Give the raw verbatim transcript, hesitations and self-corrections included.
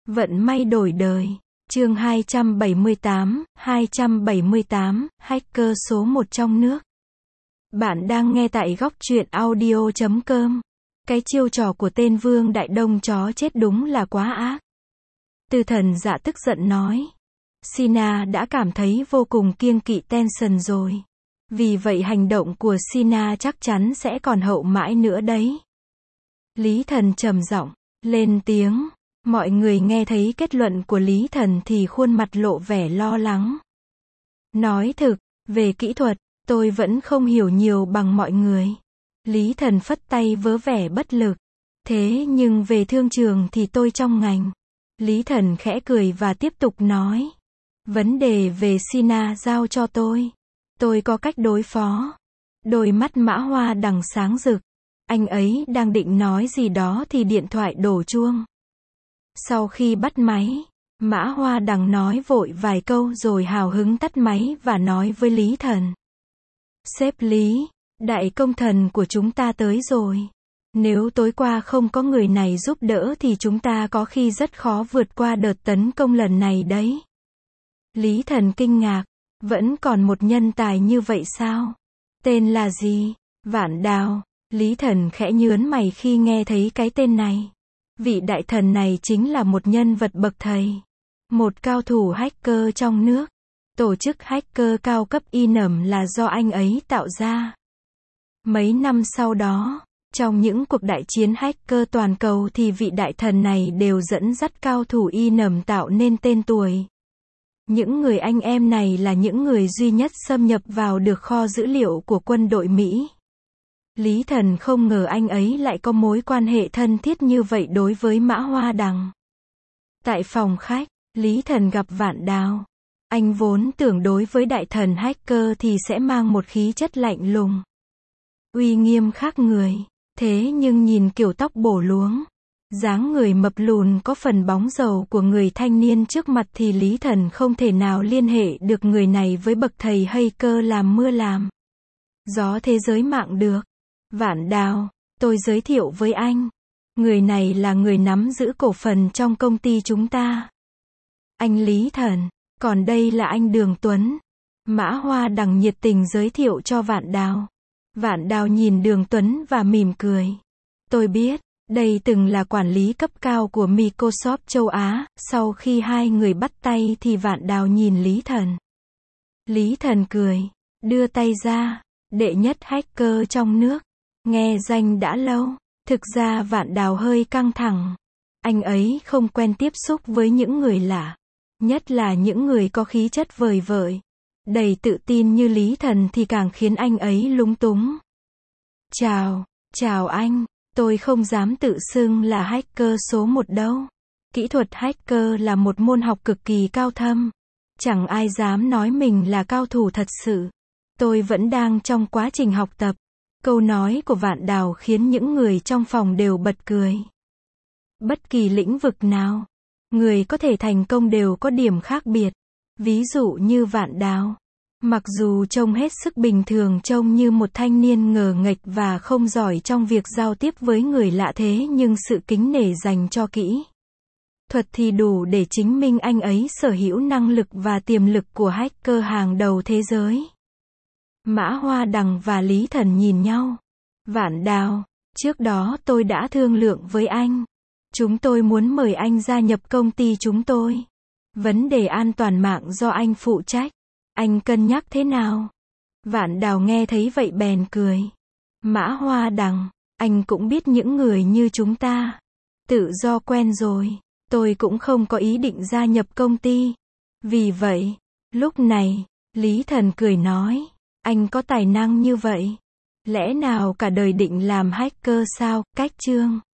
Vận may đổi đời. Chương hai trăm bảy mươi tám, hai trăm bảy mươi tám, hacker số một trong nước. Bạn đang nghe tại góc truyện audio chấm com. Cái chiêu trò của tên Vương Đại Đông chó chết đúng là quá ác. Tư Thần Dạ tức giận nói. Sina đã cảm thấy vô cùng kiêng kỵ Tension rồi. Vì vậy hành động của Sina chắc chắn sẽ còn hậu mãi nữa đấy. Lý Thần trầm giọng lên tiếng. Mọi người nghe thấy kết luận của Lý Thần thì khuôn mặt lộ vẻ lo lắng. Nói thực, về kỹ thuật, tôi vẫn không hiểu nhiều bằng mọi người. Lý Thần phất tay vớ vẻ bất lực. Thế nhưng về thương trường thì tôi trong ngành. Lý Thần khẽ cười và tiếp tục nói. Vấn đề về Sina giao cho tôi. Tôi có cách đối phó. Đôi mắt Mã Hoa Đằng sáng rực. Anh ấy đang định nói gì đó thì điện thoại đổ chuông. Sau khi bắt máy, Mã Hoa Đằng nói vội vài câu rồi hào hứng tắt máy và nói với Lý Thần. Sếp Lý, đại công thần của chúng ta tới rồi. Nếu tối qua không có người này giúp đỡ thì chúng ta có khi rất khó vượt qua đợt tấn công lần này đấy. Lý Thần kinh ngạc, vẫn còn một nhân tài như vậy sao? Tên là gì? Vạn Đào. Lý Thần khẽ nhướng mày khi nghe thấy cái tên này. Vị đại thần này chính là một nhân vật bậc thầy. Một cao thủ hacker trong nước. Tổ chức hacker cao cấp i nầm là do anh ấy tạo ra. Mấy năm sau đó, trong những cuộc đại chiến hacker toàn cầu thì vị đại thần này đều dẫn dắt cao thủ i nầm tạo nên tên tuổi. Những người anh em này là những người duy nhất xâm nhập vào được kho dữ liệu của quân đội Mỹ. Lý Thần không ngờ anh ấy lại có mối quan hệ thân thiết như vậy đối với Mã Hoa Đằng. Tại phòng khách, Lý Thần gặp Vạn Đào. Anh vốn tưởng đối với đại thần hacker thì sẽ mang một khí chất lạnh lùng, uy nghiêm khác người. Thế nhưng nhìn kiểu tóc bổ luống, dáng người mập lùn có phần bóng dầu của người thanh niên trước mặt thì Lý Thần không thể nào liên hệ được người này với bậc thầy hacker làm mưa làm gió thế giới mạng được. Vạn Đào, tôi giới thiệu với anh. Người này là người nắm giữ cổ phần trong công ty chúng ta. Anh Lý Thần, còn đây là anh Đường Tuấn. Mã Hoa Đằng nhiệt tình giới thiệu cho Vạn Đào. Vạn Đào nhìn Đường Tuấn và mỉm cười. Tôi biết, đây từng là quản lý cấp cao của Microsoft châu Á. Sau khi hai người bắt tay thì Vạn Đào nhìn Lý Thần. Lý Thần cười, đưa tay ra. Đệ nhất hacker trong nước. Nghe danh đã lâu. Thực ra Vạn Đào hơi căng thẳng. Anh ấy không quen tiếp xúc với những người lạ. Nhất là những người có khí chất vời vợi, đầy tự tin như Lý Thần thì càng khiến anh ấy lúng túng. Chào, chào anh. Tôi không dám tự xưng là hacker số một đâu. Kỹ thuật hacker là một môn học cực kỳ cao thâm. Chẳng ai dám nói mình là cao thủ thật sự. Tôi vẫn đang trong quá trình học tập. Câu nói của Vạn Đào khiến những người trong phòng đều bật cười. Bất kỳ lĩnh vực nào, người có thể thành công đều có điểm khác biệt. Ví dụ như Vạn Đào. Mặc dù trông hết sức bình thường, trông như một thanh niên ngờ nghệch và không giỏi trong việc giao tiếp với người lạ, thế nhưng sự kính nể dành cho kỹ thuật thì đủ để chứng minh anh ấy sở hữu năng lực và tiềm lực của hacker hàng đầu thế giới. Mã Hoa Đằng và Lý Thần nhìn nhau. Vạn Đào, trước đó tôi đã thương lượng với anh. Chúng tôi muốn mời anh gia nhập công ty chúng tôi. Vấn đề an toàn mạng do anh phụ trách. Anh cân nhắc thế nào? Vạn Đào nghe thấy vậy bèn cười. Mã Hoa Đằng, anh cũng biết những người như chúng ta tự do quen rồi. Tôi cũng không có ý định gia nhập công ty. Vì vậy, lúc này, Lý Thần cười nói. Anh có tài năng như vậy. Lẽ nào cả đời định làm hacker sao? Cách chương